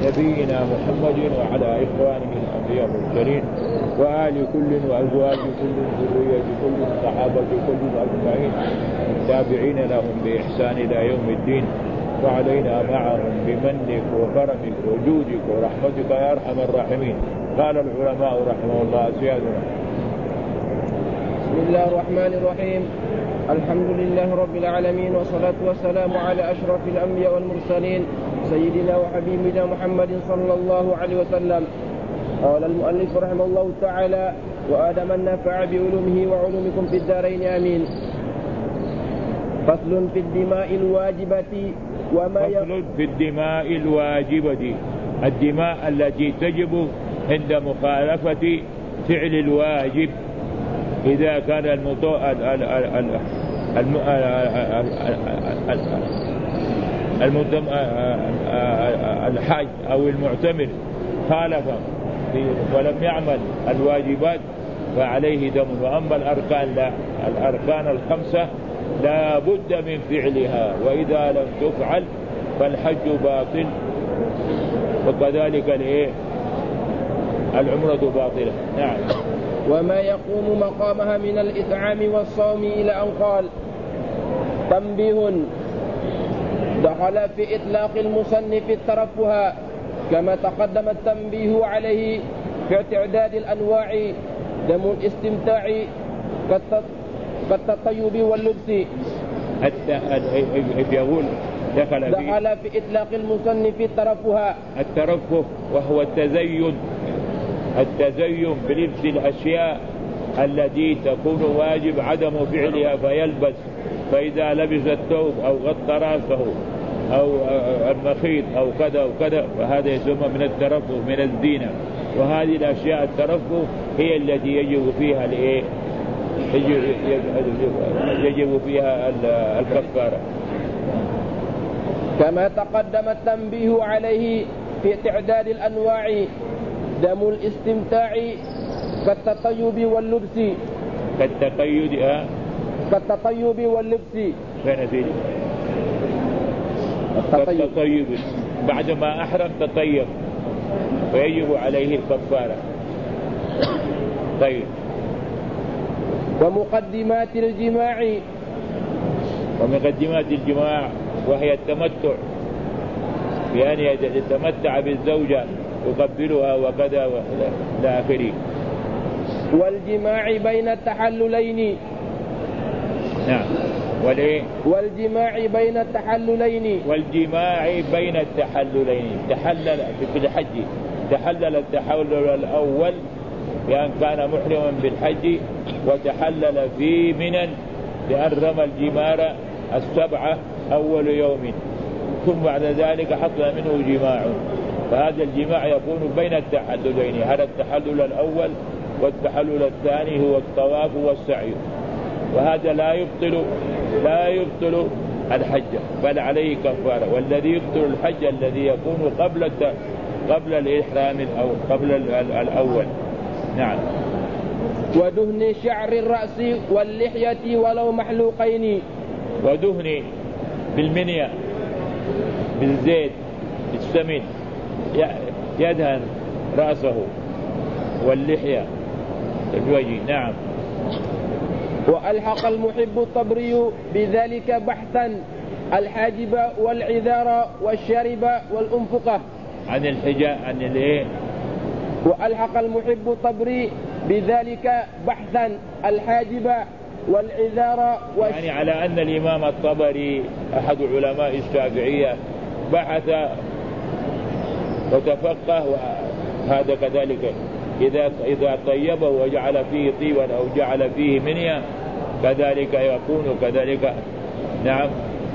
نبينا محمد وعلى إخوانه الأنبياء والمرسلين وآل كل وأزواج كل ذرية كل صحابة كل أجمعين التابعين لهم بإحسان إلى يوم الدين وعلينا معهم بمنك وكرمك وجودك ورحمتك يا أرحم الراحمين. قال العلماء رحمه الله سيادنا. بسم الله الرحمن الرحيم. الحمد لله رب العالمين والصلاة والسلام على أشرف الأنبياء والمرسلين سيدنا وحبيبنا محمد صلى الله عليه وسلم. قال المؤلف رحمه الله تعالى: وآدم النافع بعلومه وعلومكم في الدارين آمين. فصل في الدماء الواجبة فصل في الدماء الواجبة، الدماء التي تجب عند مخالفة فعل الواجب إذا كان الحاج أو المعتمر خالف ولم يعمل الواجبات فعليه دم. وأما الأركان لا، الأركان الخمسة لا بد من فعلها، وإذا لم تفعل فالحج باطل، وكذلك العمرة باطلة. نعم. وما يقوم مقامها من الإطعام والصوم إلى أن قال: تنبيه: دخل في إطلاق المصنف الترفه كما تقدم التنبيه عليه في اعتداد الأنواع دم الاستمتاع كالتطيب واللبس. يقول دخل في إطلاق المصنف الترفه وهو التزين بلبس الأشياء التي تكون واجب عدم فعلها فيلبس، فإذا لبس الثوب أو غطى رأسه أو المخيط أو كذا وكذا فهذا يسمى من الترفه من الزينة. وهذه الأشياء الترفه هي التي يجب فيها الكفارة. كما تقدم التنبيه عليه في تعداد الأنواع دم الاستمتاع كالتطيب واللبس. كالتطيب واللبس. فين سيدي؟ التطيب بعدما أحرم تطيب فيجب عليه الكفارة. طيب. ومقدمات الجماع وهي التمتع، بأن يتمتع بالزوجة يقبلها وكذا إلى آخره. والجماع بين التحللين. نعم. والجماع بين التحللين. تحلل في الحج، تحلل التحلل الأول بأن كان محرما بالحج، وتحلل في منى لأن رمى الجمار السبعة أول يوم، ثم بعد ذلك حصل منه جماع، فهذا الجماع يكون بين التحللين. هذا التحلل الأول والتحلل الثاني هو الطواف والسعي، وهذا لا يبطل الحج بل عليه كفارة. والذي يبطل الحج الذي يكون قبل الإحرام أو قبل الأول. نعم. ودهن شعر الرأس واللحية ولو محلوقين. ودهن بالمنية بالزيت بالسمن يدهن رأسه واللحية الوجه. نعم. وألحق المحب الطبري بذلك بحثا الحاجب والعذار والشارب والأنفقة عن الحجاء عن الايه. وألحق المحب الطبري بذلك بحثا الحاجب والعذار يعني على أن الإمام الطبري أحد علماء الشافعية بحث وتفقه، وهذا كذلك إذا طيبه وجعل فيه طيبا أو جعل فيه منيا كذلك يكون كذلك. نعم.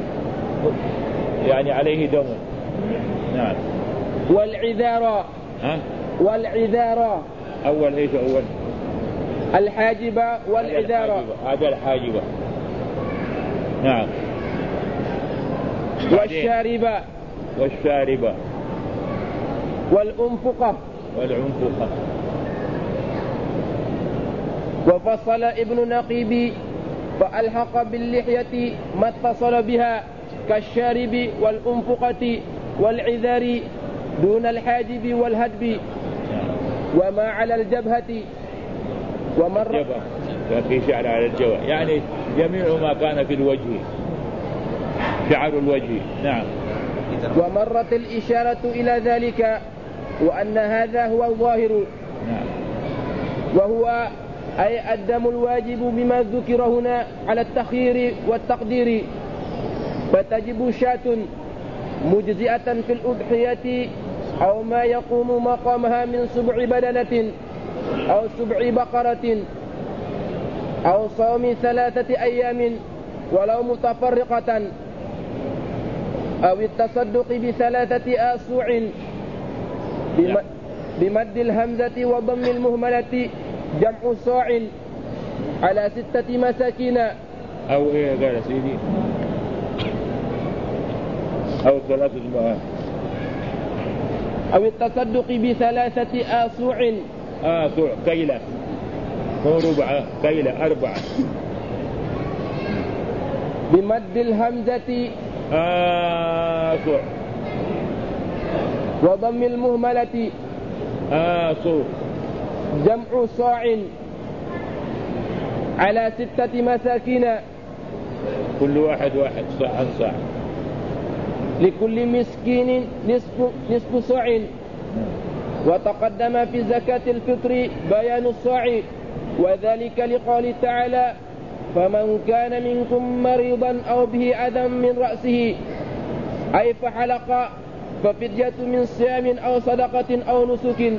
يعني عليه دم. نعم. والعذار أول إيش أول؟ الحاجب والعذار. هذا الحاجب. نعم. والشارب والأنفقة. وفصل ابن نقيب فألحق باللحية ما اتصل بها كالشارب والأنفقة والعذار دون الحاجب والهدب وما على الجبهة ومر في شعر على الجبهة، يعني جميع ما كان في الوجه، شعر الوجه. نعم. ومرت الإشارة إلى ذلك وأن هذا هو الظاهر. نعم. وهو أي الدم الواجب بما ذكر هنا على التخيير والتقدير، فتجب شاة مجزئة في الأضحية أو ما يقوم مقامها من سبع بدنة أو سبع بقرة أو صوم 3 أيام ولو متفرقة أو التصدق ب3 آسوع بمد الهمزة وضم المهملة جمع صاع على 6 مساكين. أو إيه قال سيدي؟ أو 3 المهام، أو التصدق ب3 آسوع. آسوع كيلة، مو ربعة، كيلة 4. بمد الهمزة آسوع وضم المهملة آسوع جمع صاع على 6 مساكين، كل واحد صاع عن صاع، لكل مسكين نصف صاع. وتقدم في زكاة الفطر بيان الصاع، وذلك لقول تعالى: فمن كان منكم مريضا أو به أذى من رأسه أي فحلق ففدية من صيام أو صدقة أو نسك.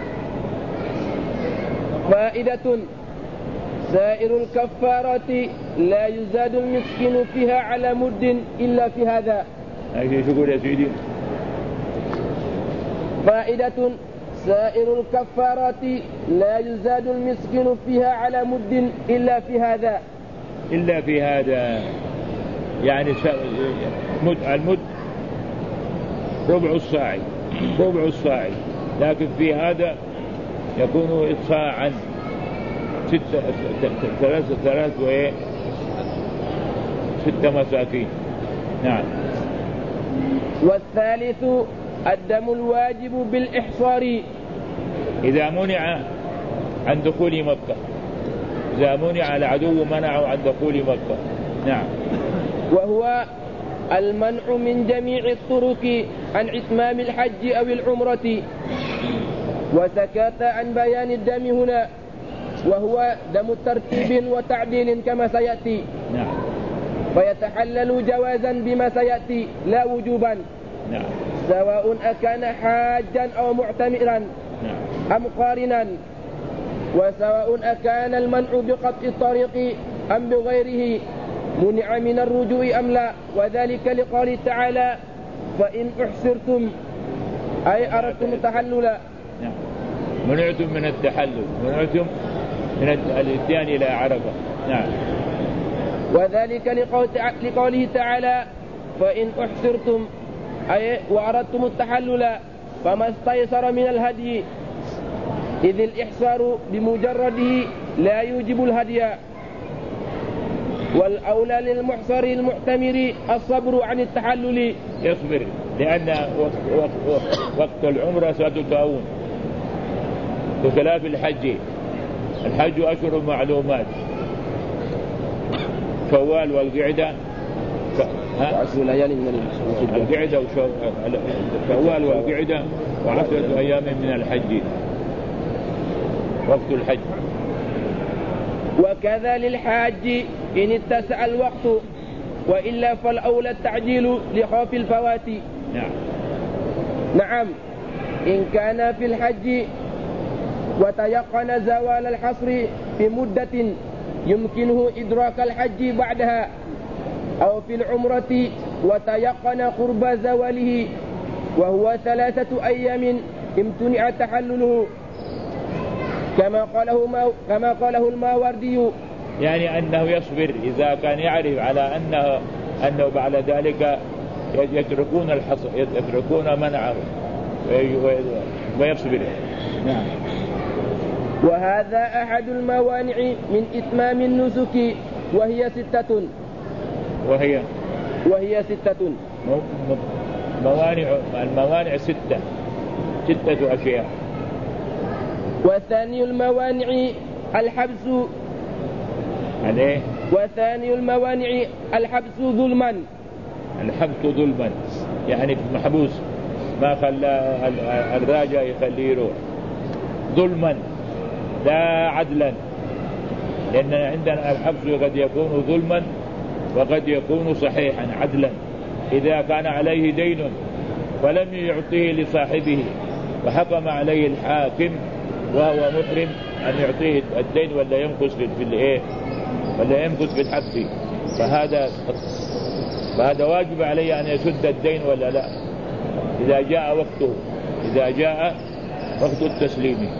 فائدة: سائر الكفارات لا يزاد المسكين فيها على مد إلا في هذا. شكرا يا سيدي. فائدة: سائر الكفارات لا يزاد المسكين فيها على مد إلا في هذا. إلا في هذا يعني المد ربع الصاع، لكن في هذا يكون صاعا 6 مساكين. نعم. والثالث الدم الواجب بالإحصار إذا منع عن دخول مكة، إذا منع العدو منعه عن دخول مكة. نعم. وهو المنع من جميع الطرق عن إتمام الحج أو العمرة. وسكت عن بيان الدم هنا، وهو دم ترتيب وتعديل كما سيأتي. نعم. فيتحلل جوازا بما سيأتي لا وجوبا. نعم. سواء أكان حاجا أو معتمرا. نعم. أم قارنا. وسواء أكان المنع بقطع الطريق أم بغيره منع من الرجوع أم لا، وذلك لقول تعالى: فإن أحسرتم أي أردتم التحلل. نعم. منعتم من التحلل، منعتم من الاتيان إلى عرفة. نعم. وذلك لقوله تعالى: فإن أحسرتم أي وأردتم التحلل فما استيسر من الهدي، إذ الإحصار بمجرده لا يوجب الهدي. والأولى للمحصر المعتمر الصبر عن التحلل، يصبر، لأن وقت العمرة ستتعون بخلاف الحج. الحج أشهر معلومات، شوال والقعدة، القعدة شوال والقعدة و10 أيام من الحج، وقت الحج. وكذا للحاج إن اتسع الوقت، وإلا فالأولى التعجيل لخوف الفوات. نعم. نعم. إن كان في الحج وتيقن زوال الحصر بمدة يمكنه إدراك الحج بعدها، أو في العمرة وتيقن قرب زواله وهو 3 أيام امتنع تحلله، كما قاله الماوردي، يعني أنه يصبر إذا كان يعرف على أنه بعد ذلك يتركون الحصر، يتركون منعه ويصبر. نعم. وهذا أحد الموانع من إتمام النسك، وهي 6. وهي 6. الموانع 6. 6 أشياء. وثاني الموانع الحبس عليه. وثاني الموانع الحبس ظلما. الحبس ظلما يعني محبوس ما خلى الراجع يخليه يروح ظلما لا عدلا، لأن عندنا الحبس قد يكون ظلما وقد يكون صحيحا عدلا. إذا كان عليه دين ولم يعطيه لصاحبه وحكم عليه الحاكم وهو محرم أن يعطيه الدين ولا يمكث ولا يمكث في الحبس، فهذا واجب عليه أن يسد الدين ولا لا إذا جاء وقت التسليم.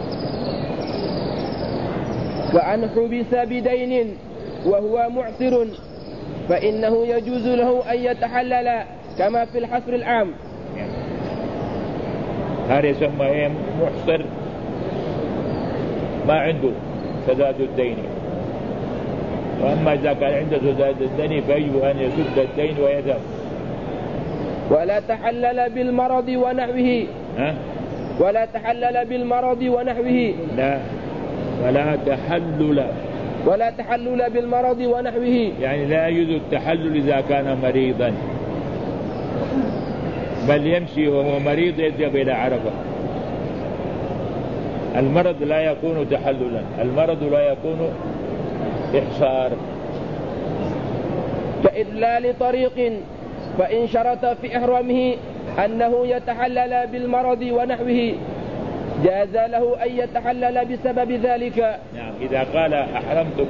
وأن حبس بدين وهو معسر فإنه يجوز له أن يتحلل كما في الحصر العام. هذا يسمى محصر ما عنده سداد الدين، وأما إذا كان عنده سداد الدين فيجب أن يسد الدين ويذهب. ولا تحلل بالمرض ونحوه. ولا تحلل بالمرض ونحوه. لا، ولا تحلل بالمرض ونحوه، يعني لا يجوز التحلل إذا كان مريضا، بل يمشي وهو مريض يذهب إلى عرفة. المرض لا يكون تحللا، المرض لا يكون إحصار. كإدلال طريق، فإن شرط في إحرامه أنه يتحلل بالمرض ونحوه جاز له أن يتحلل بسبب ذلك. نعم، إذا قال أحرمت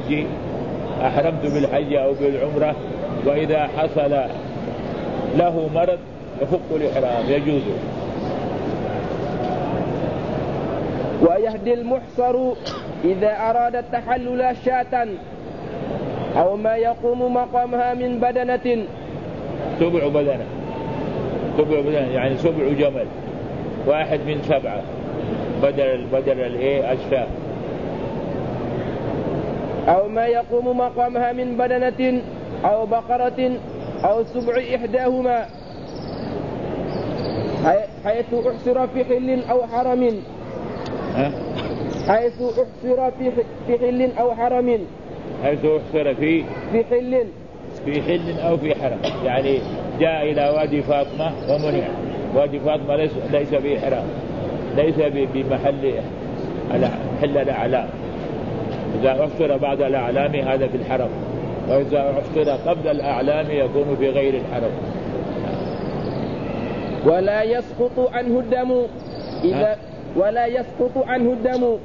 بالحج أو بالعمرة وإذا حصل له مرض يفك الإحرام يجوز. ويهدي المحصر إذا أراد التحلل شاة أو ما يقوم مقامها من بدنة. سبع بدنة يعني سبع جمل، 1 من 7 بدل الشاة. أو ما يقوم مقامها من بدنة أو بقرة أو سبع إحداهما حيث أحصر في حل أو حرم. حيث أحصر في حل أو حرم. حيث أحصر في حل أو في حرم، يعني جاء إلى وادي فاطمة ومنع. وادي فاطمة ليس به حرام، ليس بمحل حل الأعلام. إذا أحصر بعد الأعلام هذا في الحرم، وإذا أحصر قبل الأعلام يكون في غير الحرم. ولا يسقط عنه الدم إذا ولا يسقط عنه الدم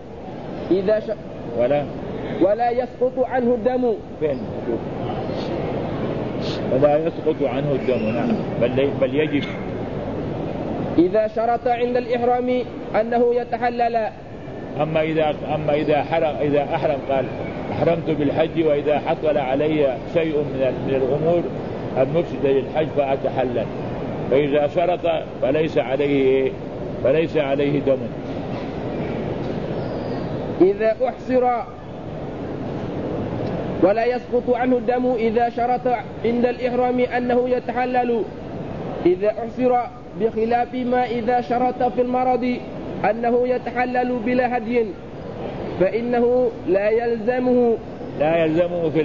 فين؟ ولا يسقط عنه الدم. نعم، بل يجب إذا شرط عند الإحرام أنه يتحلل. أما إذا أحرم قال أحرمت بالحج وإذا حصل علي شيء من الأمور المفسدة للحج فأتحلل، فإذا شرط فليس عليه دم. إذا أحصر ولا يسقط عنه الدم إذا شرط عند الإحرام أنه يتحلل إذا أحصر، بخلاف ما إذا شرط في المرض أنه يتحلل بلا هدي فإنه لا يلزمه في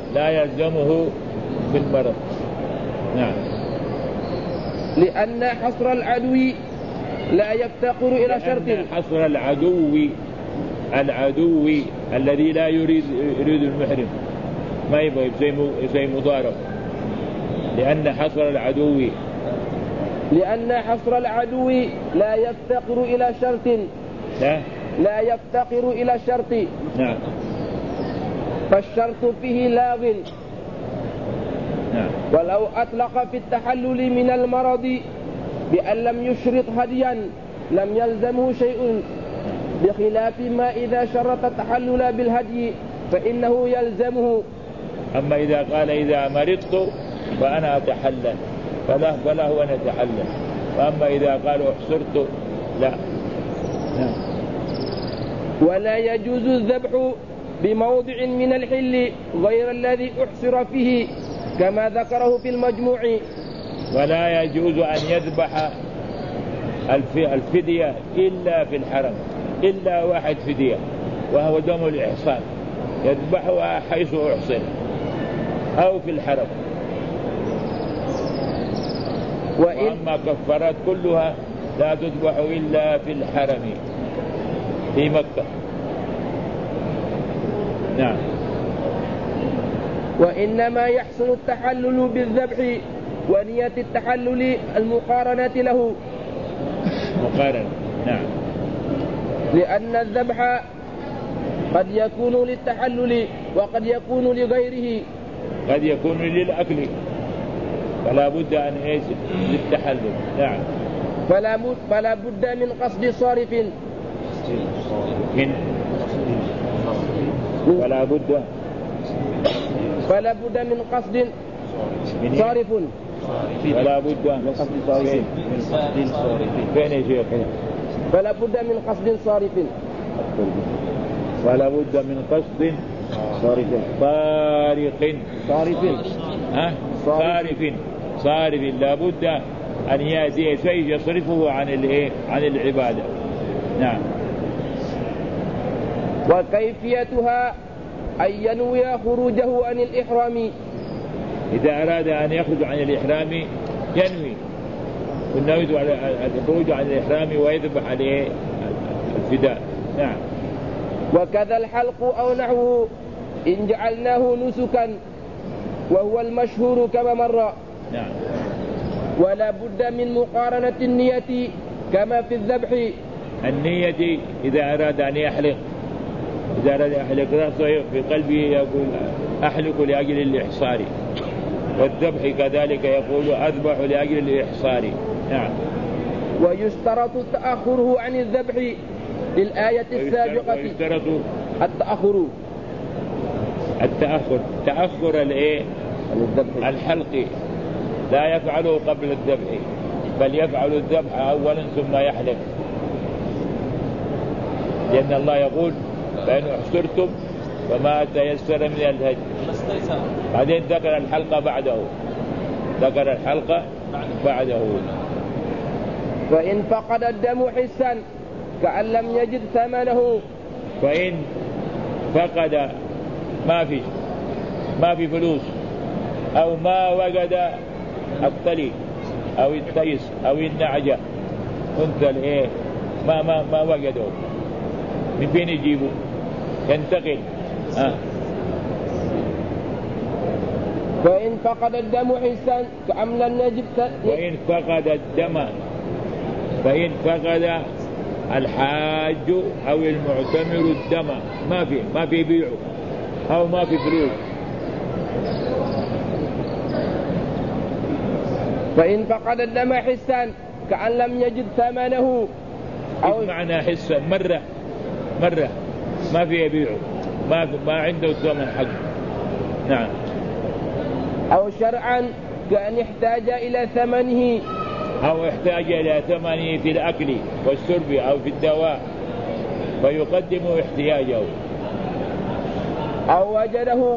المرض. نعم، لأن حصر العدو لا يفتقر إلى شرط. حصر العدو الذي لا يريد المحرم ما يبغى زي مضارب. لأن حصر العدو لا يفتقر إلى شرط. نعم، فالشرط فيه لاغ. نعم. ولو أطلق في التحلل من المرض بأن لم يشرط هديا لم يلزمه شيء، بخلاف ما إذا شرط التحلل بالهدي فإنه يلزمه. أما إذا قال إذا مرضت فأنا أتحلل فله أن يتحلل، وأما إذا قال أحصرت لا. نعم. ولا يجوز الذبح بموضع من الحل غير الذي أحصر فيه كما ذكره في المجموع. ولا يجوز أن يذبح الفدية إلا في الحرم، إلا واحد فدية وهو دم الإحصان يذبحها حيث أحصن أو في الحرم. وأما كفارات كلها لا تذبح إلا في الحرم في مكة. نعم. وإنما يحصل التحلل بالذبح ونية التحلل المقارنة له. مقارنة. نعم. لأن الذبح قد يكون للتحلل وقد يكون لغيره، قد يكون للأكل فلا بد أن للتحلل. نعم. فلا بد من قصد صارف فلا بد من قصد صارف فلا بد من قصد صارف. فين يا شيخ؟ فلا بد من قصد صارف. فلا بد من قصد صارف لا بد أن يأتي شيء يصرفه عن العبادة. نعم. وكيفيتها أن ينوي خروجه عن الإحرام. إذا أراد أن يخرج عن الإحرام ينوي على الخروج عن الإحرام ويذبح عليه الفداء. نعم. وكذا الحلق أو نحوه إن جعلناه نسكا وهو المشهور كما مر. نعم. ولا بد من مقارنة النية كما في الذبح. النية إذا أراد أن يحلق رأسه في قلبه يقول أحلق لأجل الإحصار، والذبح كذلك يقول أذبح لأجل الإحصار. نعم. ويشترط تأخره عن الذبح للآية السابقة. ويشترط تأخر الحلق لا يفعله قبل الذبح، بل يفعل الذبح أولا ثم يحلق، لأن الله يقول فإن احصرتم فما تيسر من الهدي. بعدين ذكر الحلقة بعده. فإن فقد الدم حسا كأن لم يجد ثمنه. فإن فقد ما في فلوس أو ما وجد الطلي أو التيس أو النعجة أنثى ما وجده، من فين يجيبه؟ ينتقل. فإن فقد الدم حسا كأن لم يجد. فإن فقد الحاج أو المعتمر الدم ما في بيعه أو ما في فلوس. فإن فقد الدم حسا كأن لم يجد ثمنه أو معنى حسا مرة ما في يبيعه، ما عنده ثمن حق. نعم. أو شرعا كأن احتاج إلى ثمنه في الأكل والشرب أو في الدواء فيقدم احتياجه. أو وجده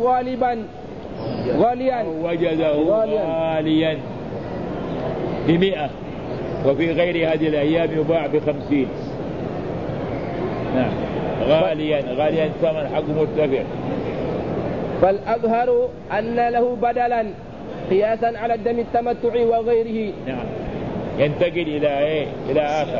غاليا ب100 وفي غير هذه الأيام يباع ب50. نعم. غاليا ثمن حقه مرتفع. فالأظهر أن له بدلا قياسا على الدم التمتع وغيره. نعم. ينتقل إلى آخر.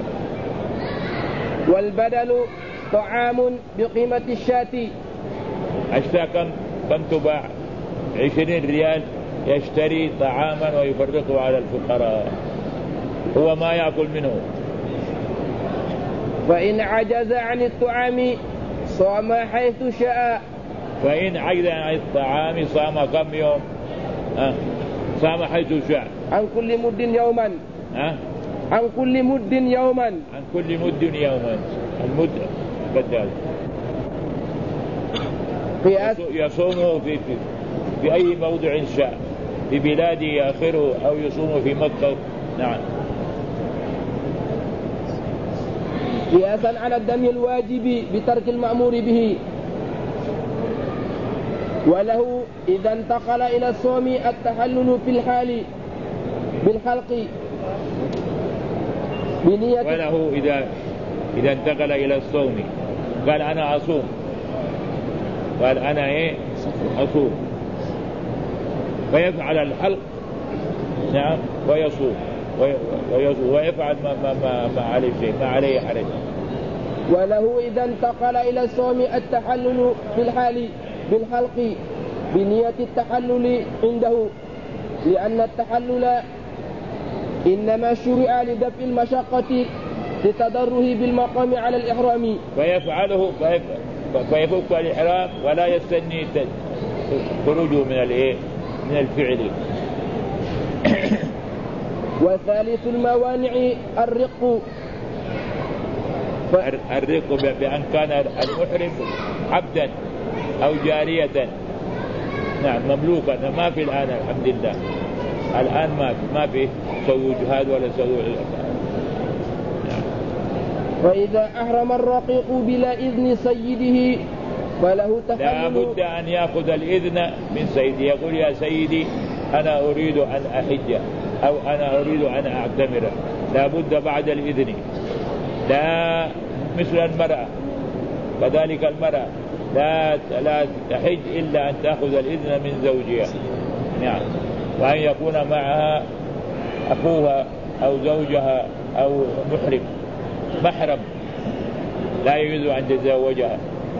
والبدل طعام بقيمة الشاة. الشاة كم تباع؟ 20 ريال يشتري طعاما ويفرقه على الفقراء، هو ما يأكل منه. فإن عجز عن الطعام صام حيث شاء. فإن عجز عن الطعام صام كم يوم؟ صام حيث شاء. عن كل مد يوما. المد بدل يصومه في أي موضع شاء، في بلاده آخره أو يصوم في مكة. نعم. قياسا على الدم الواجب بترك المأمور به. وله إذا انتقل إلى الصوم التحلل في الحال بالحلق. وله إذا انتقل إلى الصوم قال أنا أصوم، قال أنا أصوم، فيفعل الحلق نعم ويصوم ويفعل ما عليه شيء، ما عليه حرج. وله إذا انتقل إلى الصوم التحلل بالحلق بنية التحلل عنده، لأن التحلل إنما شرع لدفع المشقة لتضره بالمقام على الإحرام، فيفعله فيفك الإحرام ولا يستني خروجه من الفعل. وثالث الموانع الرق بأن كان المحرم عبدا أو جارية نعم مملوكا. ما في الآن الحمد لله، الآن ما في سووا جهاد ولا سووا نعم. وإذا أحرم الرقيق بلا إذن سيده فله تحلل. لا بد أن يأخذ الإذن من سيده، يقول يا سيدي أنا أريد أن أحج أو أنا أريد أن أعتمر، لا بد بعد الإذن. لا مثل المرأة، كذلك المرأة لا تحج إلا أن تأخذ الإذن من زوجها نعم، وأن يكون معها أخوها أو زوجها أو محرم لا يجوز أن تتزوجها.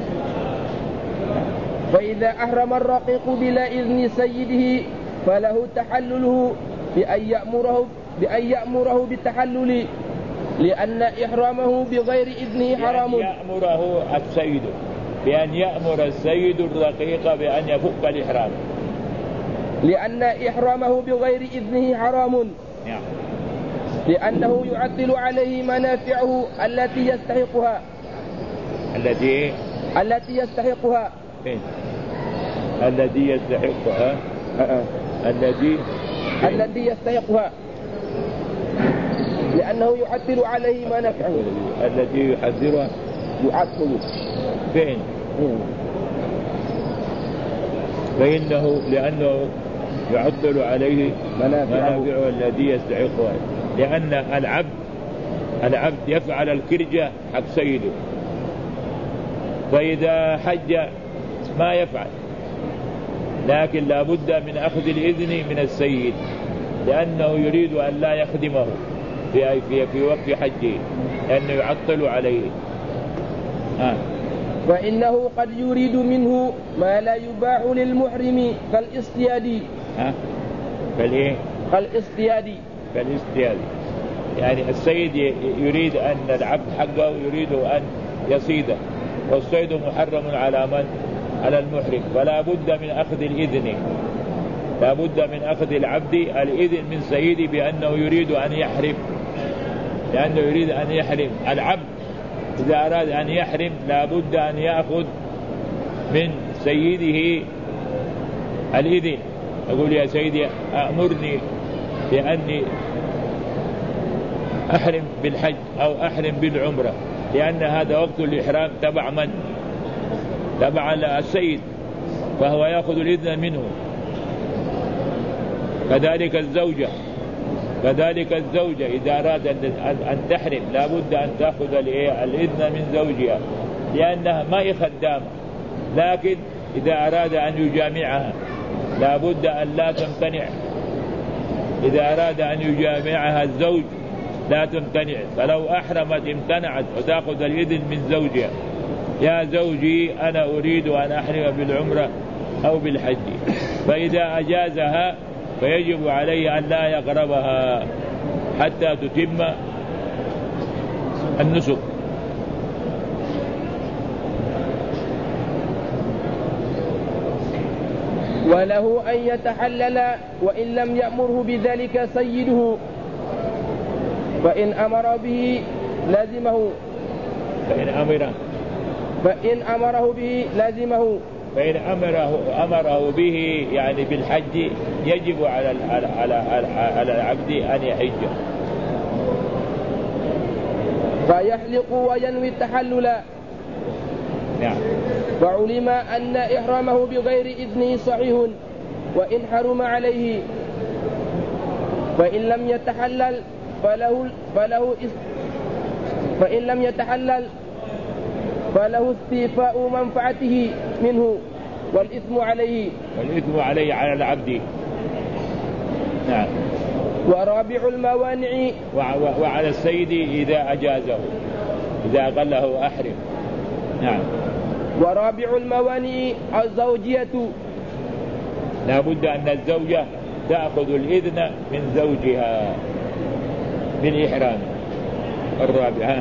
فإذا أحرم الرقيق بلا إذن سيده فله تحلله بأن يأمره بالتحلل، لأن إحرامه بغير إذنه حرام. يأمره السيد بأن يأمر السيد الرقيق بأن يفك الإحرام، لأن إحرامه بغير إذنه حرام نعم. لأنه يعطل عليه منافعه التي يستحقها. التي يستحقها التي يستحقها لأنه يعطل عليه منافعه. التي يحذرها يعطل فين؟ لأنه يعطل عليه منافعه الذي يستحقها، لأن العبد يفعل الكرجة حق سيده، فإذا حج ما يفعل، لكن لا بد من أخذ الإذن من السيد، لأنه يريد أن لا يخدمه في وقت حجه لأنه يعطل عليه. فإنه قد يريد منه ما لا يباح للمحرم كالاصطياد. كالاصطياد يعني السيد يريد أن العبد حقه يريد أن يصيده، والصيد محرم على من؟ على المحرم، فلا بد من أخذ الإذن، لا بد من أخذ العبد الإذن من سيده بأنه يريد أن يحرم، لأنه يريد أن يحرم. العبد إذا أراد أن يحرم لا بد أن يأخذ من سيده الإذن، يقول يا سيدي أأمرني بأني أحرم بالحج أو أحرم بالعمرة، لأن هذا وقت الإحرام تبع من؟ تبع السيد، فهو يأخذ الإذن منه. كذلك الزوجة إذا أراد أن تحرم لا بد أن تأخذ الإذن من زوجها، لأنها ما هي خدامة، لكن إذا أراد أن يجامعها لا بد أن لا تمتنع. إذا أراد أن يجامعها الزوج لا تمتنع، فلو أحرمت امتنعت وتأخذ الإذن من زوجها، يا زوجي أنا أريد أن أحرم بالعمرة أو بالحج، فإذا أجازها فيجب عليه أن لا يقربها حتى تتم النسك. وله أن يتحلل وإن لم يأمره بذلك سيده، فإن أمر به لازمه. فإن أمره به يعني بالحج يجب على العبد أن يحج، فيحلق وينوي التحلل. نعم. وعلم أن إحرامه بغير إذنه صحيح وإن حرم عليه، فإن لم يتحلل فإن لم يتحلل فله استيفاء منفعته منه والإثم عليه على العبد. نعم. ورابع الموانع وعلى السيد إذا أجازه، إذا قال له أحرم. نعم. ورابع الموانع الزوجية، لا بد أن الزوجة تأخذ الإذن من زوجها بالإحرام. الرابع.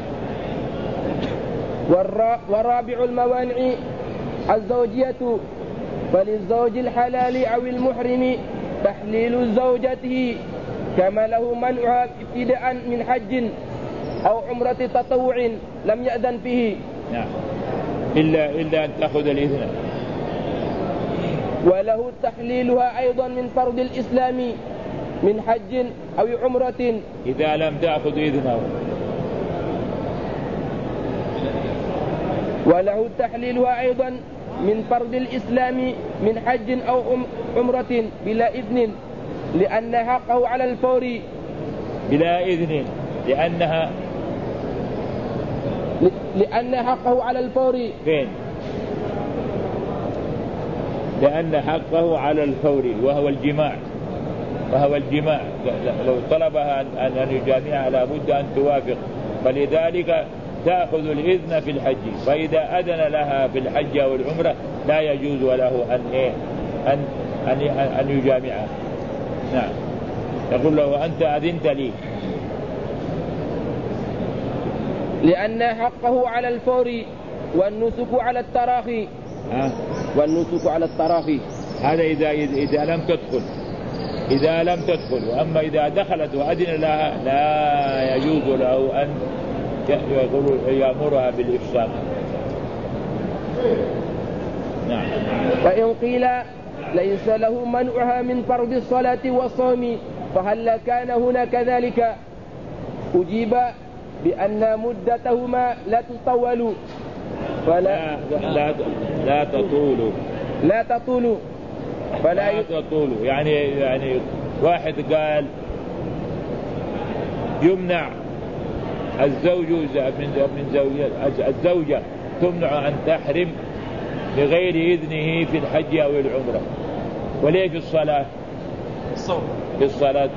ورابع الموانع الزوجية، فللزوج الحلال أو المحرم تحليل زوجته، كما له منعها ابتداء من حج أو عمرة تطوع لم يأذن فيه. نعم. إلا أن تأخذ الإذن. وله تحليلها أيضا من فرض الإسلام من حج أو عمرة إذا لم تأخذ إذنه. وله تحليلها أيضا من فرض الإسلام من حج أو عمرة بلا إذن، لأن حقه على الفور. بلا إذن لأن حقه على الفور. فين؟ لأن حقه على الفور وهو الجماع. لو طلبها أن يجامعها لابد أن توافق، فلذلك تأخذ الإذن في الحج، فإذا أذن لها في الحج أو العمرة لا يجوز له أن يجامعها. نعم. يقول له أنت أذنت لي. لأن حقه على الفور والنسك على التراخي. والنسك على التراخي. هذا إذا لم تدخل. وأما إذا دخلت وأذن لها لا يجوز له أن يأمرها بالإفساد. نعم. فإن قيل ليس له منعها من فرض الصلاة والصوم فهل كان هنا كذلك؟ أجيب بأن مدتهما لا تطول لا تطول يعني واحد قال يمنع الزوجة تمنع أن تحرم بغير إذنه في الحج أو العمرة. وليه في الصلاة؟ في الصلاة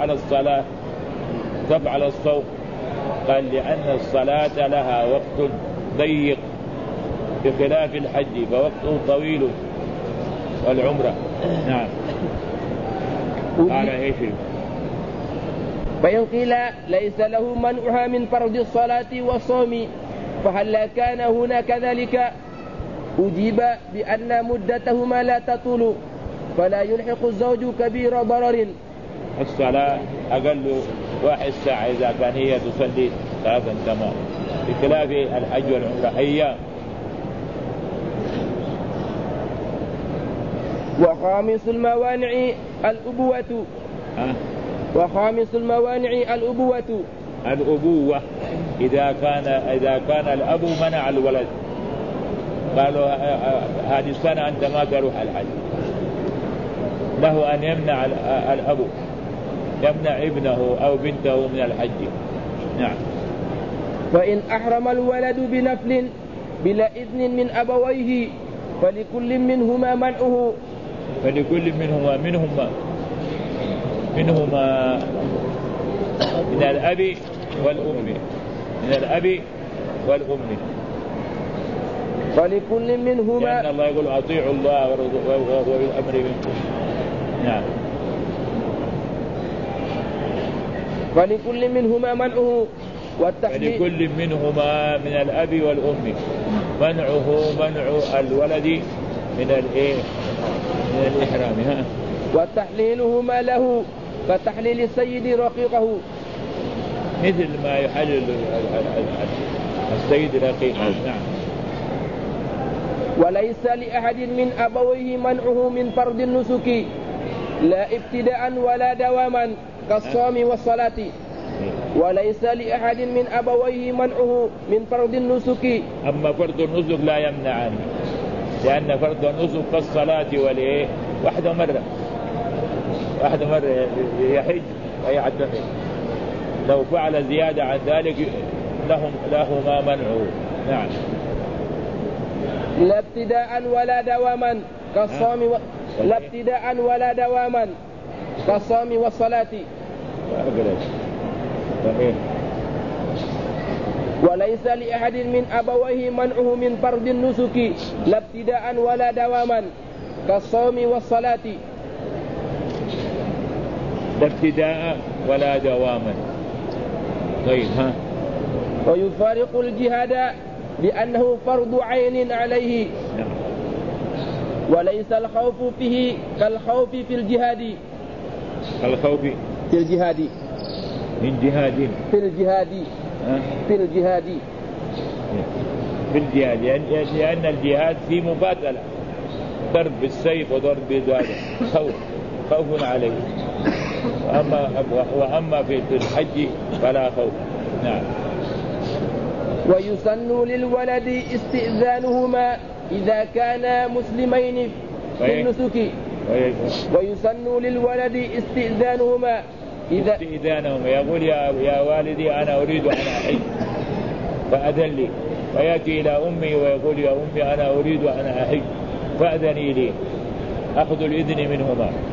تفعل الصوم. قال لأن الصلاة لها وقت ضيق بخلاف الحج فوقته طويل والعمرة. نعم. قال ايش؟ فإن قيل ليس له منعها من فرض الصلاة والصوم فهل كان هنا كذلك؟ أجيب بأن مدتهما لا تطول فلا يلحق الزوج كبير ضرر. الصلاة أقل 1 ساعة إذا كان هي تصلي 3 تمام، بخلاف الحج والعمرة أيام. وخامس الموانع الأبوة. الأبوة إذا كان الأب منع الولد، قالوا هذه السنة أنت ما تروح الحج، له أن يمنع الأب يمنع ابنه أو بنته من الحج. نعم. فإن أحرم الولد بنفل بلا إذن من أبويه فلكل منهما منعه. فلكل منهما من الأب والأم. فلكل منهما، لأن الله يقول أطيعوا الله والأمر منكم. نعم. فلكل منهما منعه والتحليل. فلكل منهما من الأب والأم منعه منع الولد من الإحرام. وتحليلهما له كتحليل السيد رقيقه، مثل ما يحلل السيد رقيقه. نعم. وليس لأحد من أبويه منعه من فرض النسك لا ابتداء ولا دواما كالصوم والصلاة. وليس لأحد من أبويه منعه من فرض النسك. أما فرض النسك لا يمنعان، لأن فرض النسك كالصلاة واحدة مرة يحج ويعتمر. لو فعل زيادة عن ذلك له ما منعه. نعم. لا ابتداء ولا دواما كالصوم لا ابتداء ولا دواما كالصوم والصلاة. وليس لأحد من أبويه منعه من فرض النسك لا ابتداء ولا دواما كالصوم والصلاة. لا ابتداء ولا دواما. طيب ها. ويفارق الجهاد لأنه فرض عين عليه. نعم. وليس الخوف فيه كالخوف في الجهاد. الخوف في الجهاد من جهاد في الجهاد في الجهاد في الجهاد لأن الجهاد في مقاتلة، ضرب بالسيف وضرب بهذا خوف عليه. وأما في الحج فلا خوف. نعم. ويسن للولد استئذانهما إذا كانا مسلمين في النسك. ويسن للولد استئذانهما يقول يا والدي أنا أريد أن أحج فأذن لي، ويأتي إلى أمي ويقول يا أمي أنا أريد أن أحج فأذني لي، أخذ الإذن منهما.